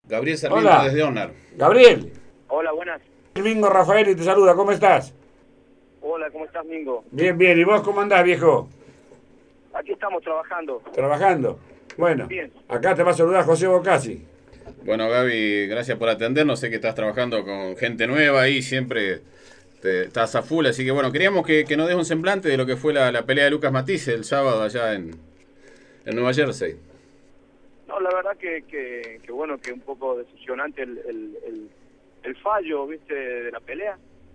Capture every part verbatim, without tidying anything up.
Gabriel Sarmiento Hola, desde Onar. Gabriel. Hola, buenas. El Mingo Rafael y te saluda, ¿cómo estás? Hola, ¿cómo estás, Mingo? Bien, bien. ¿Y vos cómo andás, viejo? Aquí estamos trabajando. ¿Trabajando? Bueno, Bien. acá te va a saludar José Bocasi. Bueno, Gaby, gracias por atendernos. Sé que estás trabajando con gente nueva y siempre te- estás a full. Así que bueno, queríamos que, que nos des un semblante de lo que fue la, la pelea de Lucas Matisse el sábado allá en, en Nueva Jersey. No, la verdad que, que, que bueno, que un poco decepcionante el, el, el, el fallo, viste, de la pelea,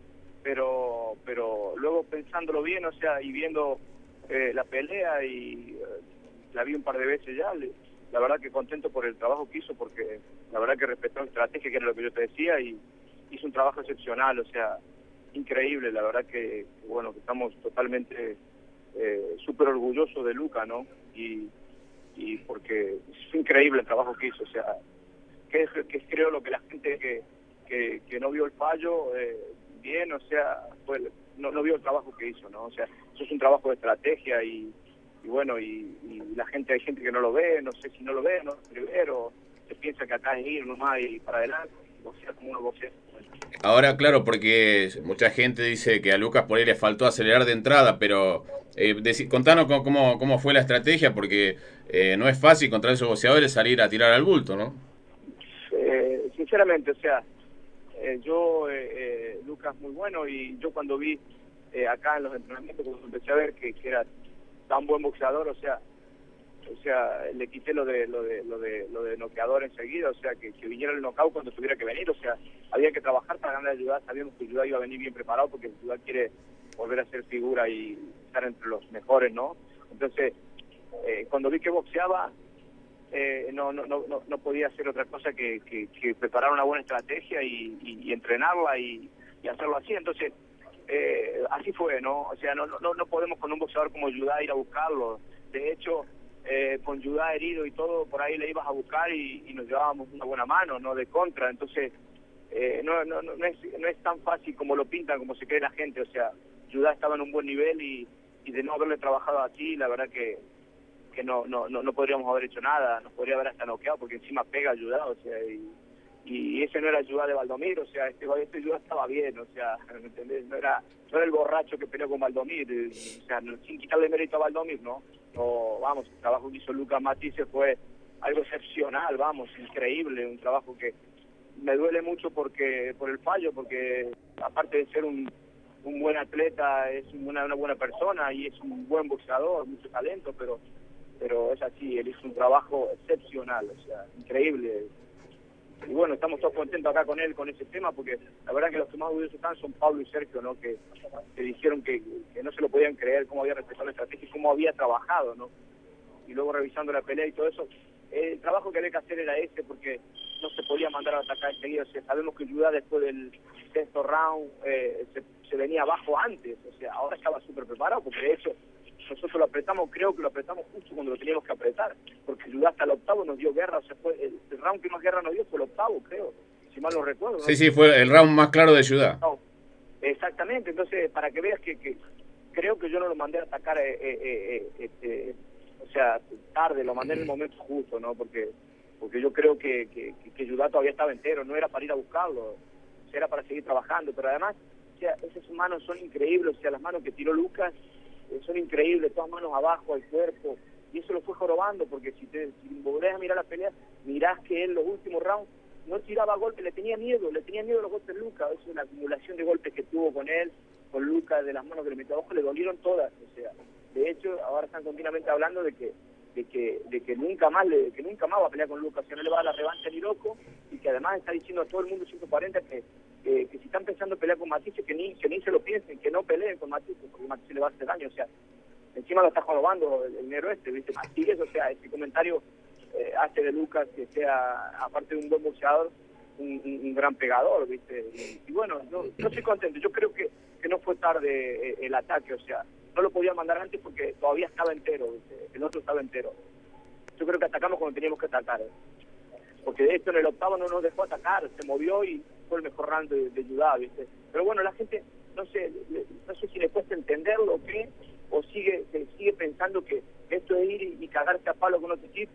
pero pero luego pensándolo bien, o sea, y viendo eh, la pelea y eh, la vi un par de veces ya, le- la verdad que contento por el trabajo que hizo, porque la verdad que respetó la estrategia, que era lo que yo te decía, y hizo un trabajo excepcional, o sea, increíble, la verdad que, que bueno, que estamos totalmente eh, súper orgullosos de Luca, ¿no? Y, y porque es increíble el trabajo que hizo, o sea, que es, que es creo lo que la gente que, que, que no vio el fallo eh, bien, o sea, pues, no, no vio el trabajo que hizo, ¿no? O sea, eso es un trabajo de estrategia y, y bueno, y, y la gente, hay gente que no lo ve, no sé si no lo ve, no primero, se piensa que acá es ir nomás y para adelante, o sea, como uno boxea. Ahora, claro, porque mucha gente dice que a Lucas por ahí le faltó acelerar de entrada, pero eh, deci- contanos cómo, cómo, cómo fue la estrategia, porque eh, no es fácil contra esos boxeadores salir a tirar al bulto, ¿no? Eh, sinceramente, o sea, eh, yo, eh, eh, Lucas muy bueno y yo cuando vi eh, acá en los entrenamientos, cuando empecé a ver que, que era tan buen boxeador, o sea, o sea, le quité lo de lo de lo de lo de noqueador enseguida, o sea, que, que viniera el knockout cuando tuviera que venir, o sea, había que trabajar para ganar a Judá, sabíamos que Judá iba a venir bien preparado porque Judá quiere volver a ser figura y estar entre los mejores, ¿no? Entonces, eh, cuando vi que boxeaba, eh, no, no, no, no no podía hacer otra cosa que, que, que preparar una buena estrategia y, y, y entrenarla y, y hacerlo así. Entonces, eh, así fue, ¿no? O sea, no, no, no podemos con un boxeador como Judá ir a buscarlo. De hecho, eh, con Judá herido y todo, por ahí le ibas a buscar y, y nos llevábamos una buena mano, ¿no? De contra. Entonces, eh, no, no, no, no, es, no es tan fácil como lo pintan, como se cree la gente. O sea, Judá estaba en un buen nivel y, y de no haberle trabajado así, la verdad que que no, no, no, no podríamos haber hecho nada, nos podría haber hasta noqueado porque encima pega ayudado, o sea, y, y ese no era ayuda de Valdomir, o sea, este, este ayuda estaba bien, o sea, ¿me entendés? No era, no era el borracho que peleó con Valdomir, eh, o sea, no, sin quitarle mérito a Valdomir, ¿no? No, vamos, el trabajo que hizo Lucas Matisse fue algo excepcional, vamos, increíble, un trabajo que me duele mucho porque por el fallo, porque aparte de ser un, un buen atleta, es una, una buena persona y es un buen boxeador, mucho talento, pero pero es así, él hizo un trabajo excepcional, o sea, increíble. Y bueno, estamos todos contentos acá con él, con ese tema, porque la verdad que los que más orgullosos están son Pablo y Sergio, ¿no? Que, que dijeron que, que no se lo podían creer, cómo había respetado la estrategia y cómo había trabajado, ¿no? Y luego revisando la pelea y todo eso, el trabajo que había que hacer era ese, porque no se podía mandar a atacar enseguida, o sea, sabemos que Judá después del sexto round eh, se, se venía abajo antes, o sea, ahora estaba súper preparado, porque de hecho nosotros lo apretamos, creo que lo apretamos justo cuando lo teníamos que apretar, porque Judá hasta el octavo nos dio guerra, o sea, fue el, el round que más guerra nos dio fue el octavo, creo, si mal no recuerdo, Sí, ¿no? sí, fue el round más claro de Ciudad. No, exactamente, entonces, para que veas que, que creo que yo no lo mandé a atacar, eh, eh, eh, este, o sea, tarde, lo mandé en el momento justo, ¿no? Porque porque yo creo que, que, que Judá todavía estaba entero, no era para ir a buscarlo, era para seguir trabajando, pero además, o sea, esas manos son increíbles, o sea, las manos que tiró Lucas eh, son increíbles, todas manos abajo, al cuerpo, y eso lo fue jorobando, porque si te si volvés a mirar la pelea, mirás que él los últimos rounds no tiraba golpes, le tenía miedo, le tenía miedo a los golpes de Lucas, eso es la acumulación de golpes que tuvo con él, con Lucas, de las manos que le metió abajo, le dolieron todas, o sea, de hecho, ahora están continuamente hablando de que de que de que nunca más le, que nunca más va a pelear con Lucas, que no le va a dar la revancha ni loco, y que además está diciendo a todo el mundo ciento cuarenta que, que, que si están pensando en pelear con Matisse, que ni, que ni se lo piensen, que no peleen con Matisse, porque Matisse le va a hacer daño, o sea, encima lo está jorobando el, el negro este, ¿viste? Matisse, o sea, ese comentario eh, hace de Lucas que sea, aparte de un buen boxeador, un, un, un gran pegador, ¿viste? Y, y bueno, yo, yo estoy contento, yo creo que, que no fue tarde eh, el ataque, o sea, no lo podía mandar antes porque todavía estaba entero, ¿viste? El otro estaba entero. Yo creo que atacamos cuando teníamos que atacar, ¿eh? Porque de hecho en el octavo no nos dejó atacar, se movió y fue el mejor round de, de Judá, ¿viste? Pero bueno, la gente, no sé, le, no sé si le cuesta entenderlo o qué, o sigue, se sigue pensando que esto es ir y, y cagarse a palo con otro equipo,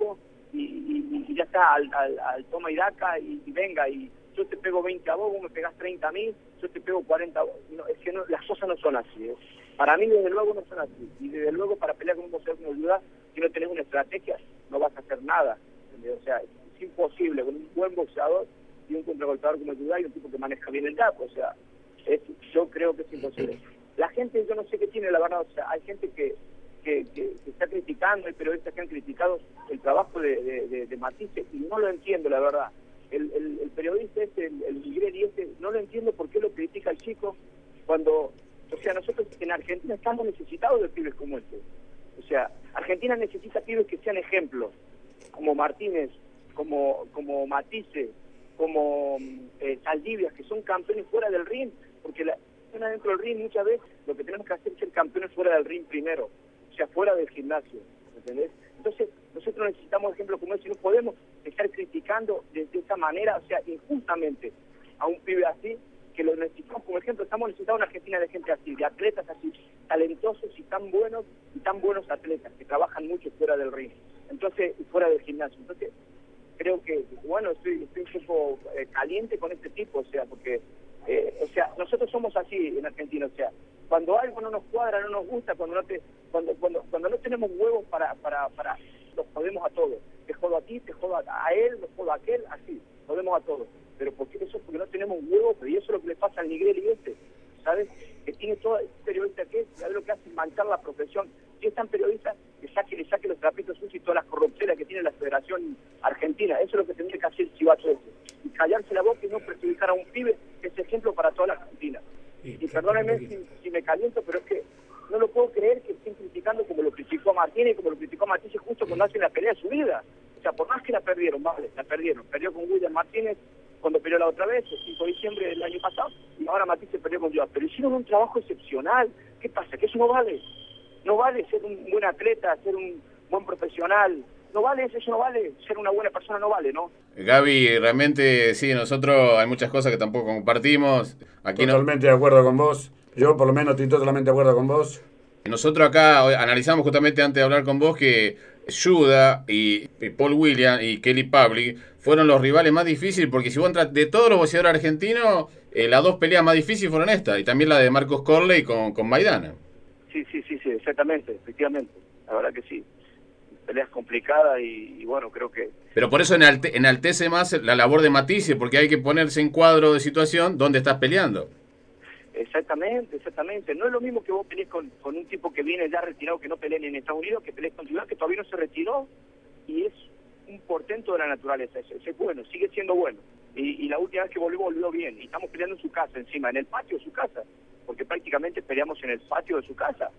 y, y, y ya está, al, al, al toma y daca, y, y venga, y yo te pego veinte a vos, vos me pegás treinta a mí, yo te pego cuarenta a vos. No, es que no, las cosas no son así, ¿eh? Para mí, desde luego, no son así. Y desde luego, para pelear con un boxeador como Yudá, si no tenés una estrategia, no vas a hacer nada. ¿Entendés? O sea, es, es imposible con un buen boxeador y un contragolpeador como Yudá y un tipo que maneja bien el taco. O sea, es, yo creo que es imposible. La gente, yo no sé qué tiene, la verdad. O sea, hay gente que, que, que, que está criticando, hay periodistas que han criticado el trabajo de, de, de, de Matisse, y no lo entiendo, la verdad. El, el, el periodista este, el, el Migrelli este, no lo entiendo por qué lo critica el chico cuando, o sea, nosotros en Argentina estamos necesitados de pibes como este. O sea, Argentina necesita pibes que sean ejemplos, como Martínez, como como Matisse, como eh, Saldivia, que son campeones fuera del ring, porque la dentro del ring muchas veces lo que tenemos que hacer es ser campeones fuera del ring primero, o sea, fuera del gimnasio, ¿entendés? Entonces, nosotros necesitamos ejemplos como ese, no podemos estar criticando de, de esa manera, o sea, injustamente a un pibe así, que lo necesitamos como ejemplo. Estamos necesitando una Argentina de gente así, de atletas así, talentosos y tan buenos, y tan buenos atletas, que trabajan mucho fuera del ring, entonces, y fuera del gimnasio. Entonces, creo que, bueno, estoy, estoy un poco eh, caliente con este tipo, o sea, porque, eh, o sea, nosotros somos así en Argentina, o sea, cuando algo no nos cuadra, no nos gusta, cuando no te, cuando, cuando, cuando no tenemos huevos para, para, para, los jodemos a todos. Te jodo a ti, te jodo a, a él, los jodo a aquel, así, jodemos a todos. Pero porque eso es porque no tenemos huevos, y eso es lo que le pasa al Migrelli este, ¿sabes? Que tiene todo el periodista que es, ¿sabes lo que hace? Manchar la profesión. Si es tan periodista, que saque, le saque los trapitos sucios y todas las corruptelas que tiene la Federación Argentina. Eso es lo que tendría que hacer el chivato ese. Y callarse la boca y no perjudicar a un pibe que es ejemplo para toda la Argentina. Y perdónenme si, si me caliento, pero es que no lo puedo creer que estén criticando como lo criticó Martínez y como lo criticó Matisse justo cuando hacen la pelea de su vida. O sea, por más que la perdieron, vale, la perdieron. Perdió con William Martínez cuando peleó la otra vez, el cinco de diciembre del año pasado, y ahora Matisse perdió con Joao. Pero hicieron un trabajo excepcional. ¿Qué pasa? Que eso no vale. No vale ser un buen atleta, ser un buen profesional. No vale eso, eso no vale. Ser una buena persona no vale, ¿no? Gaby, realmente sí, nosotros hay muchas cosas que tampoco compartimos. Aquí no, Totalmente de acuerdo con vos. Yo, por lo menos, estoy totalmente de acuerdo con vos. nosotros acá hoy analizamos justamente antes de hablar con vos que Yuda y, y Paul William y Kelly Public fueron los rivales más difíciles, porque si vos entras de todos los boxeadores argentinos, eh, las dos peleas más difíciles fueron estas, y también la de Marcos Corley con, con Maidana. Sí, sí, sí, sí, exactamente, efectivamente. La verdad que sí. Peleas complicadas y, y bueno, creo que... Pero por eso enalte, enaltece más la labor de Matisse, porque hay que ponerse en cuadro de situación donde estás peleando. Exactamente, exactamente. No es lo mismo que vos pelees con, con un tipo que viene ya retirado, que no pelea ni en Estados Unidos, que pelees con Ciudad, que todavía no se retiró, y es un portento de la naturaleza. Ese es bueno, sigue siendo bueno. Y, y la última vez que volvió, volvió bien. Y estamos peleando en su casa, encima, en el patio de su casa, porque prácticamente peleamos en el patio de su casa.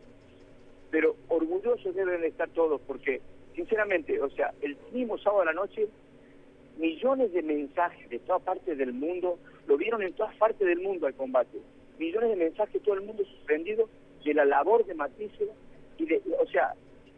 Pero orgullosos deben estar todos, porque, sinceramente, o sea, el mismo sábado a la noche, millones de mensajes de todas partes del mundo, lo vieron en todas partes del mundo al combate. Millones de mensajes, todo el mundo sorprendido de la labor de Matisse, y de, o sea,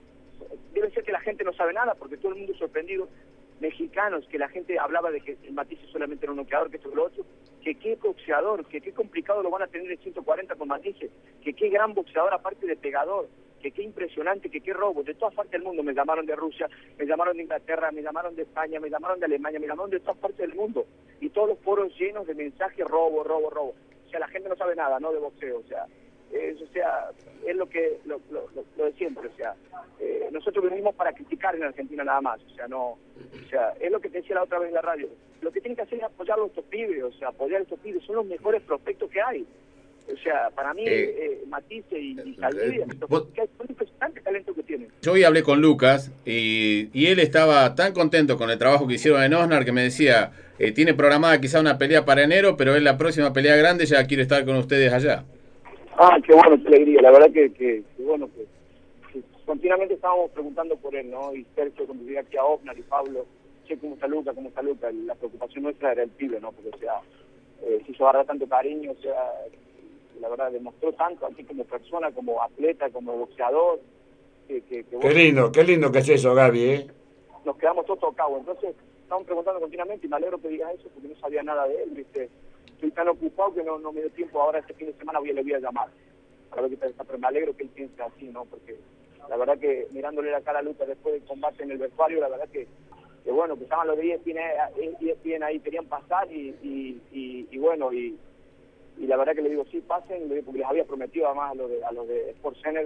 debe ser que la gente no sabe nada, porque todo el mundo sorprendido, mexicanos, que la gente hablaba de que el Matisse solamente era un noqueador, que esto que lo otro, que qué boxeador, que qué complicado lo van a tener en ciento cuarenta con Matisse, que qué gran boxeador aparte de pegador, que qué impresionante, que qué robo, de todas partes del mundo. Me llamaron de Rusia, me llamaron de Inglaterra, me llamaron de España, me llamaron de Alemania, me llamaron de todas partes del mundo, y todos los foros llenos de mensajes robo, robo, robo. O sea, la gente no sabe nada, ¿no?, de boxeo, o sea, es, o sea, es lo que, lo, lo, lo, lo de siempre, o sea, eh, nosotros venimos para criticar en Argentina nada más, o sea, no, o sea, es lo que te decía la otra vez en la radio, lo que tienen que hacer es apoyar a estos pibes, o sea, apoyar a estos pibes, son los mejores prospectos que hay. O sea, para mí, eh, eh, Matisse y, y Saldivia, eh, son impresionantes talentos que tienen. Yo hoy hablé con Lucas y, y él estaba tan contento con el trabajo que hicieron en Osnar que me decía, eh, tiene programada quizá una pelea para enero, pero en la próxima pelea grande ya quiere estar con ustedes allá. Ah, qué bueno, qué alegría. La verdad que, que, que bueno, que, que continuamente estábamos preguntando por él, ¿no? Y Sergio, cuando llegué aquí a Osnar, y Pablo, che, ¿cómo está Lucas? ¿Cómo está Lucas? La preocupación nuestra era el pibe, ¿no? Porque, o sea, eh, se hizo agarrar tanto cariño, o sea, la verdad, demostró tanto aquí como persona, como atleta, como boxeador. Que, que, que Qué bueno, lindo, qué lindo que es eso, Gaby, ¿eh? nos quedamos todos tocados. Entonces, estamos preguntando continuamente y me alegro que digas eso porque no sabía nada de él, ¿viste? Estoy tan ocupado que no, no me dio tiempo. Ahora este fin de semana voy, le voy a llamar para ver qué tal está, pero me alegro que él piense así, ¿no? Porque la verdad que mirándole la cara a Lucas después del combate en el vestuario, la verdad que que bueno, que estaban los de E S P N, E S P N ahí, querían pasar y, y, y, y bueno, y, y la verdad que le digo, sí, pasen, le digo, porque les había prometido además a los de, a los de SportsCenter,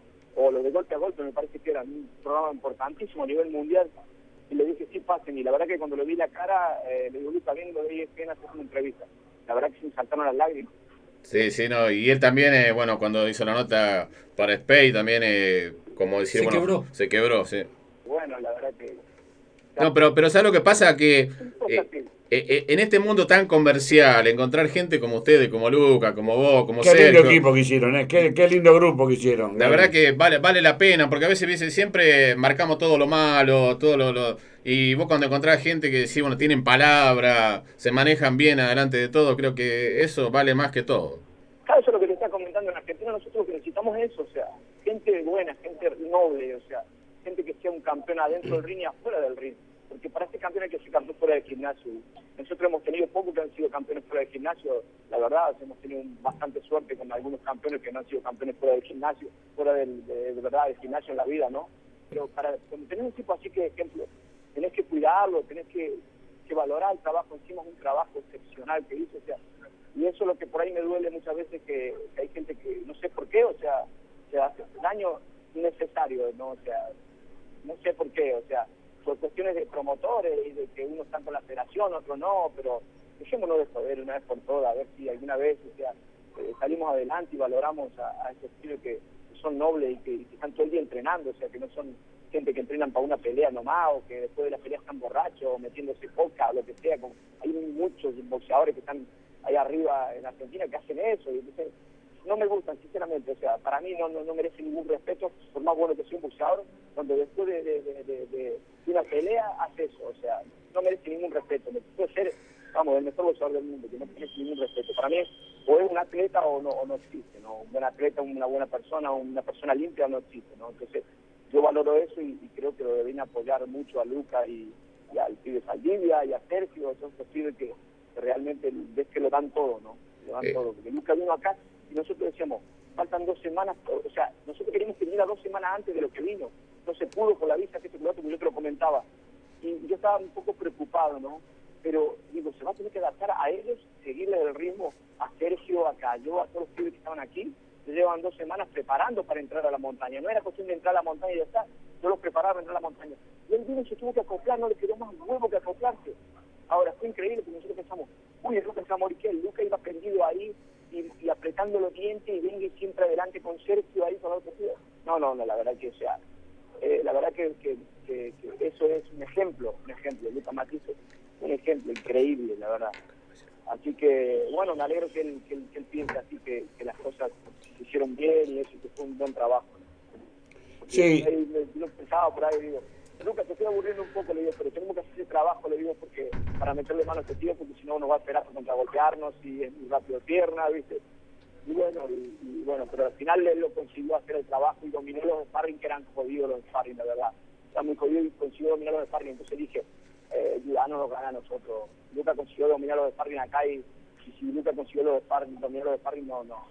o los de Golpe a Golpe, me parece que era un programa importantísimo a nivel mundial, y le dije, sí, pasen, y la verdad que cuando le vi la cara, eh, le digo, Luca, bien, los de E S P N hacer una entrevista. La verdad que se me saltaron las lágrimas. Sí, sí, no, y él también, eh, bueno, cuando hizo la nota para Space, también, eh, como decir, Se bueno, quebró. se quebró, sí. Bueno, la verdad que... No, pero, pero ¿sabes lo que pasa? Que eh, así. eh, eh, en este mundo tan comercial, encontrar gente como ustedes, como Luca, como vos, como Qué lindo Sergio, equipo que hicieron, ¿eh? Qué, qué lindo grupo que hicieron. la verdad que vale vale la pena, porque a veces ¿viste? Siempre marcamos todo lo malo, todo lo, lo... Y vos cuando encontrás gente que sí, bueno, tienen palabra, se manejan bien adelante de todo, creo que eso vale más que todo. Claro, eso es lo que te está comentando en Argentina, nosotros lo que necesitamos es eso, o sea, gente buena, gente noble, o sea, gente que sea un campeón adentro del ring y afuera del ring, porque para este campeón hay que ser campeón fuera del gimnasio. Nosotros hemos tenido pocos que han sido campeones fuera del gimnasio, la verdad, hemos tenido bastante suerte con algunos campeones que no han sido campeones fuera del gimnasio, fuera del, de, de verdad del gimnasio en la vida, ¿no? Pero para cuando tenés un tipo así que, ejemplo, tenés que cuidarlo, tenés que, que valorar el trabajo, encima es un trabajo excepcional que hizo, o sea, y eso es lo que por ahí me duele muchas veces, que, que hay gente que no sé por qué, o sea, se hace daño innecesario, ¿no? O sea, no sé por qué, o sea, por cuestiones de promotores y de que uno está con la federación, otro no, pero dejémonos de joder una vez por todas, a ver si alguna vez, o sea, eh, salimos adelante y valoramos a, a esos tíos que, que son nobles y que, y que están todo el día entrenando, o sea, que no son gente que entrenan para una pelea nomás, o que después de la pelea están borrachos, o metiéndose coca, o lo que sea. Como, hay muchos boxeadores que están ahí arriba en Argentina que hacen eso, y entonces no me gustan, sinceramente, o sea, para mí no, no, no merece ningún respeto, por más bueno que sea un boxeador, donde después de, de, de, de, de una pelea hace eso, o sea, no merece ningún respeto, puede ser, vamos, el mejor boxeador del mundo, que no merece ningún respeto. Para mí, o es un atleta o no, o no existe, ¿no? Un buen atleta, una buena persona, una persona limpia no existe, ¿no? Entonces, yo valoro eso y, y creo que lo deben apoyar mucho a Luca y, y al pibe Saldivia y a Sergio, son esos pibes que, que realmente ves que lo dan todo, ¿no? Lo dan Eh. todo, porque Luca vino acá y nosotros decíamos, faltan dos semanas, o sea, nosotros queríamos que viniera dos semanas antes de lo que vino, no se pudo por la visa, que se pudo, como yo te lo comentaba, y yo estaba un poco preocupado, ¿no? Pero, digo, se va a tener que adaptar a ellos, seguirle el ritmo a Sergio, a Cayo, a todos los pibes que estaban aquí, se llevan dos semanas preparando para entrar a la montaña, no era cuestión de entrar a la montaña y ya está, yo los preparaba para entrar a la montaña, y él vino y se tuvo que acoplar, no le quedó más huevo que acoplarse. Ahora, fue increíble porque nosotros pensamos, uy, el Luca se va a morir, que el Luca iba prendido ahí y, y apretando los dientes y venga siempre adelante con Sergio ahí con otro tío. No, no, no, la verdad que, o sea, eh, la verdad que, que, que, que eso es un ejemplo, un ejemplo, Luca Matiso, un ejemplo increíble, la verdad. Así que, bueno, me alegro que él, que él, que él piense así, que, que las cosas se hicieron bien y eso, que fue un buen trabajo. Porque Sí. ahí, yo pensaba por ahí, digo, Lucas, te estoy aburriendo un poco, le digo, pero tenemos que hacer ese trabajo, le digo, porque para meterle mano a este tío, porque si no nos va a esperar para contragolpearnos y es muy rápido de pierna, ¿viste? Y bueno, y, y bueno, pero al final él lo consiguió hacer el trabajo y dominó los sparring, que eran jodidos los sparring, la verdad. Está muy jodido y consiguió dominar los sparring, entonces dije, eh, ya no nos gana a nosotros. Lucas consiguió dominar los sparring acá y, y si Lucas consiguió los sparring, dominar los sparring, no, no,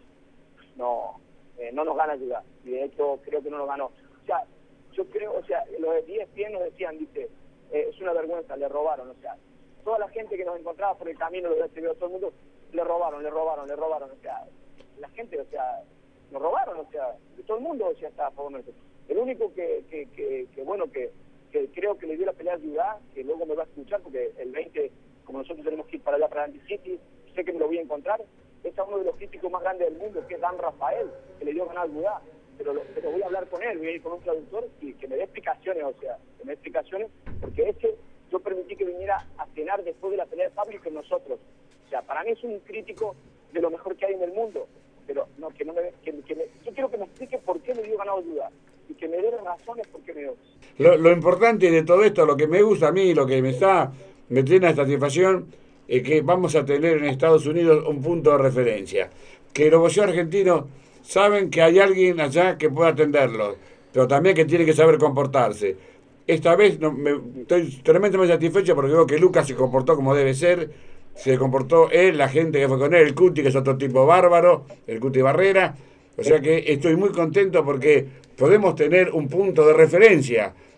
no, eh, no nos gana ayudar. Y de hecho creo que no nos ganó. O sea, yo creo, o sea, los de E S P N nos decían, dice, eh, es una vergüenza, le robaron, o sea, toda la gente que nos encontraba por el camino, los recibió todo el mundo, le robaron, le robaron, le robaron, o sea, la gente, o sea, nos robaron, o sea, todo el mundo, o sea, estaba a favor nuestro. El único que, que, que, que bueno, que, que creo que le dio la pelea a Ciudad, que luego me va a escuchar, porque el veinte, como nosotros tenemos que ir para allá, para Andy City, sé que me lo voy a encontrar, es a uno de los físicos más grandes del mundo, que es Dan Rafael, que le dio ganar a Ciudad. Pero, lo, pero voy a hablar con él, voy a ir con un traductor y que me dé explicaciones, o sea, que me dé explicaciones, porque es que yo permití que viniera a cenar después de la pelea de Pablo con nosotros. O sea, para mí es un crítico de lo mejor que hay en el mundo, pero no, que no me, que, que me yo quiero que me explique por qué me dio ganado Ayuda y que me dé las razones por qué me dio. Lo, lo importante de todo esto, lo que me gusta a mí, lo que me está, me tiene satisfacción, es que vamos a tener en Estados Unidos un punto de referencia. Que los boxeadores argentinos saben que hay alguien allá que pueda atenderlos, pero también que tiene que saber comportarse. Esta vez no, me, estoy tremendamente satisfecho porque veo que Lucas se comportó como debe ser, se comportó él, la gente que fue con él, el Cuti, que es otro tipo bárbaro, el Cuti Barrera. O sea que estoy muy contento porque podemos tener un punto de referencia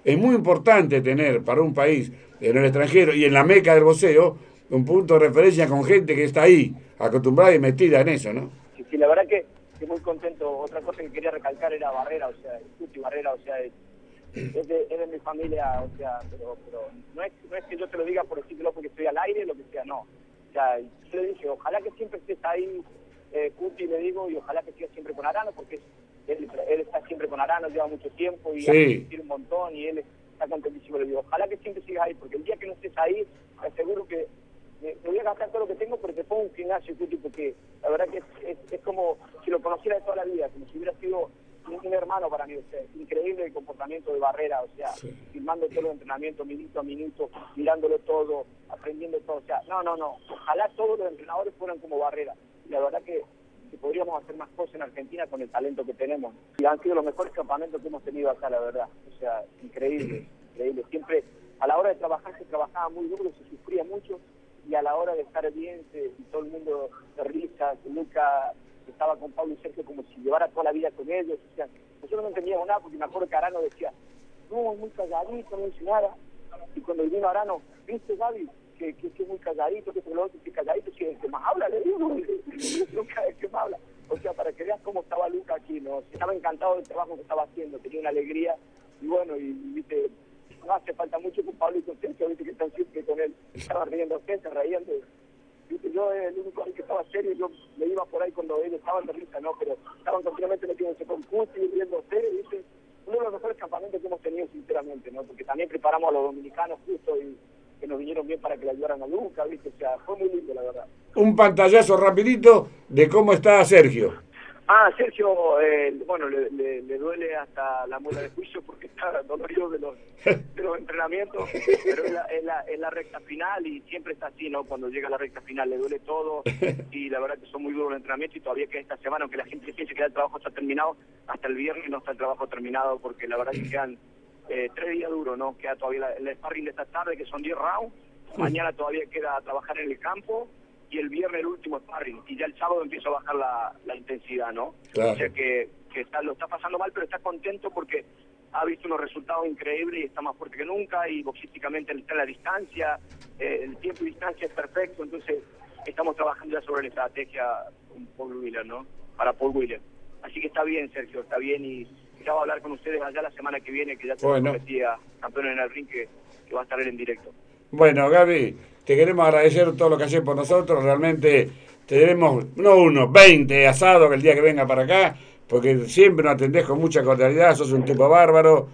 Es muy importante tener para un país en el extranjero y en la meca del boxeo un punto de referencia con gente que está ahí, acostumbrada y metida en eso, ¿no? Sí, sí, la verdad que estoy muy contento. Otra cosa que quería recalcar era Barrera, o sea, Cuti Barrera, o sea, es, es, de, es de mi familia, o sea, pero, pero no, es, no es que yo te lo diga por decirlo porque estoy al aire, lo que sea, no. O sea, yo le dije, ojalá que siempre estés ahí, eh, Cuti, le digo, y ojalá que sigas siempre con Arano, porque él, él está siempre con Arano, lleva mucho tiempo y sí. hace un montón, y él está contentísimo. Le digo, ojalá que siempre sigas ahí, porque el día que no estés ahí, te aseguro que me voy a gastar todo lo que tengo, pero te pongo un gimnasio, Cuti, porque la verdad que es, es, es como si lo conociera de toda la vida, como si hubiera sido un, un hermano para mí. O sea, es increíble el comportamiento de Barrera, o sea, sí. filmando todo el entrenamiento, minuto a minuto, mirándolo todo, aprendiendo todo. O sea, no, no, no, ojalá todos los entrenadores fueran como Barrera. Y la verdad que, que podríamos hacer más cosas en Argentina con el talento que tenemos. Y han sido los mejores campamentos que hemos tenido acá, la verdad. O sea, increíble, increíble. Siempre, a la hora de trabajar, se trabajaba muy duro, se sufría mucho, y a la hora de estar bien, se, y todo el mundo de risa, que Luca estaba con Pablo y Sergio como si llevara toda la vida con ellos. O sea, nosotros no entendíamos nada, porque me acuerdo que Arano decía, no, es muy calladito, no dice nada. Y cuando vino Arano, ¿viste, Gaby? Que, que, que es muy calladito, que es lo otro, que calladito, que el que más habla, le digo, nunca el que más habla. O sea, para que veas cómo estaba Luca aquí, ¿no? Estaba encantado del trabajo que estaba haciendo, tenía una alegría, y bueno, y, y viste, no hace falta mucho con Pablo y con Sergio, viste que están siempre con él, estaban riendo, se reían de, viste, yo el único que estaba serio, yo me iba por ahí cuando ellos estaban de risa, no, pero estaban continuamente metiéndose con Cuti y riéndose, viste, uno de los mejores campamentos que hemos tenido, sinceramente, ¿no? Porque también preparamos a los dominicanos justo y que nos vinieron bien para que le ayudaran a Luca, viste, o sea, fue muy lindo, la verdad. Un pantallazo rapidito de cómo está Sergio. Ah, Sergio, eh, bueno, le, le, le duele hasta la muela de juicio porque está dolorido de los, de los entrenamientos, pero es la, es, la, es la recta final y siempre está así, ¿no? Cuando llega la recta final le duele todo y la verdad que son muy duros los entrenamientos y todavía que esta semana, aunque la gente piense que ya el trabajo está terminado, hasta el viernes no está el trabajo terminado porque la verdad que quedan eh, tres días duros, ¿no? Queda todavía la, el sparring de esta tarde que son diez rounds, mañana todavía queda trabajar en el campo y el viernes el último sparring, y ya el sábado empieza a bajar la, la intensidad, ¿no? Claro. O sea que, que está, lo está pasando mal, pero está contento porque ha visto unos resultados increíbles y está más fuerte que nunca, y boxísticamente está en la distancia, eh, el tiempo y distancia es perfecto, entonces estamos trabajando ya sobre la estrategia con Paul Wheeler, ¿no? Para Paul Wheeler. Así que está bien, Sergio, está bien, y ya va a hablar con ustedes allá la semana que viene, que ya te bueno. prometía campeón en el ring, que, que va a estar él en directo. Bueno, Gaby, te queremos agradecer todo lo que haces por nosotros. Realmente tenemos, no uno, veinte asados el día que venga para acá, porque siempre nos atendés con mucha cordialidad, sos un tipo bárbaro.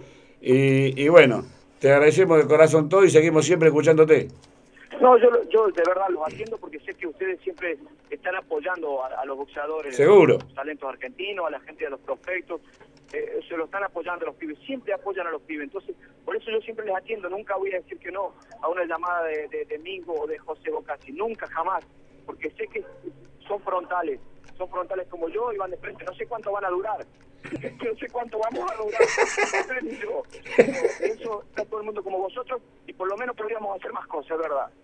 Y, y bueno, te agradecemos de corazón todo y seguimos siempre escuchándote. No, yo, yo de verdad los atiendo porque sé que ustedes siempre están apoyando a, a los boxeadores, seguro, a los talentos argentinos, a la gente de los prospectos, eh, se lo están apoyando a los pibes, siempre apoyan a los pibes, entonces por eso yo siempre les atiendo, nunca voy a decir que no a una llamada de, de, de Mingo o de José Bocassi, nunca, jamás, porque sé que son frontales, son frontales como yo y van de frente, no sé cuánto van a durar, no sé cuánto vamos a durar, yo, eso está todo el mundo como vosotros y por lo menos podríamos hacer más cosas, ¿verdad?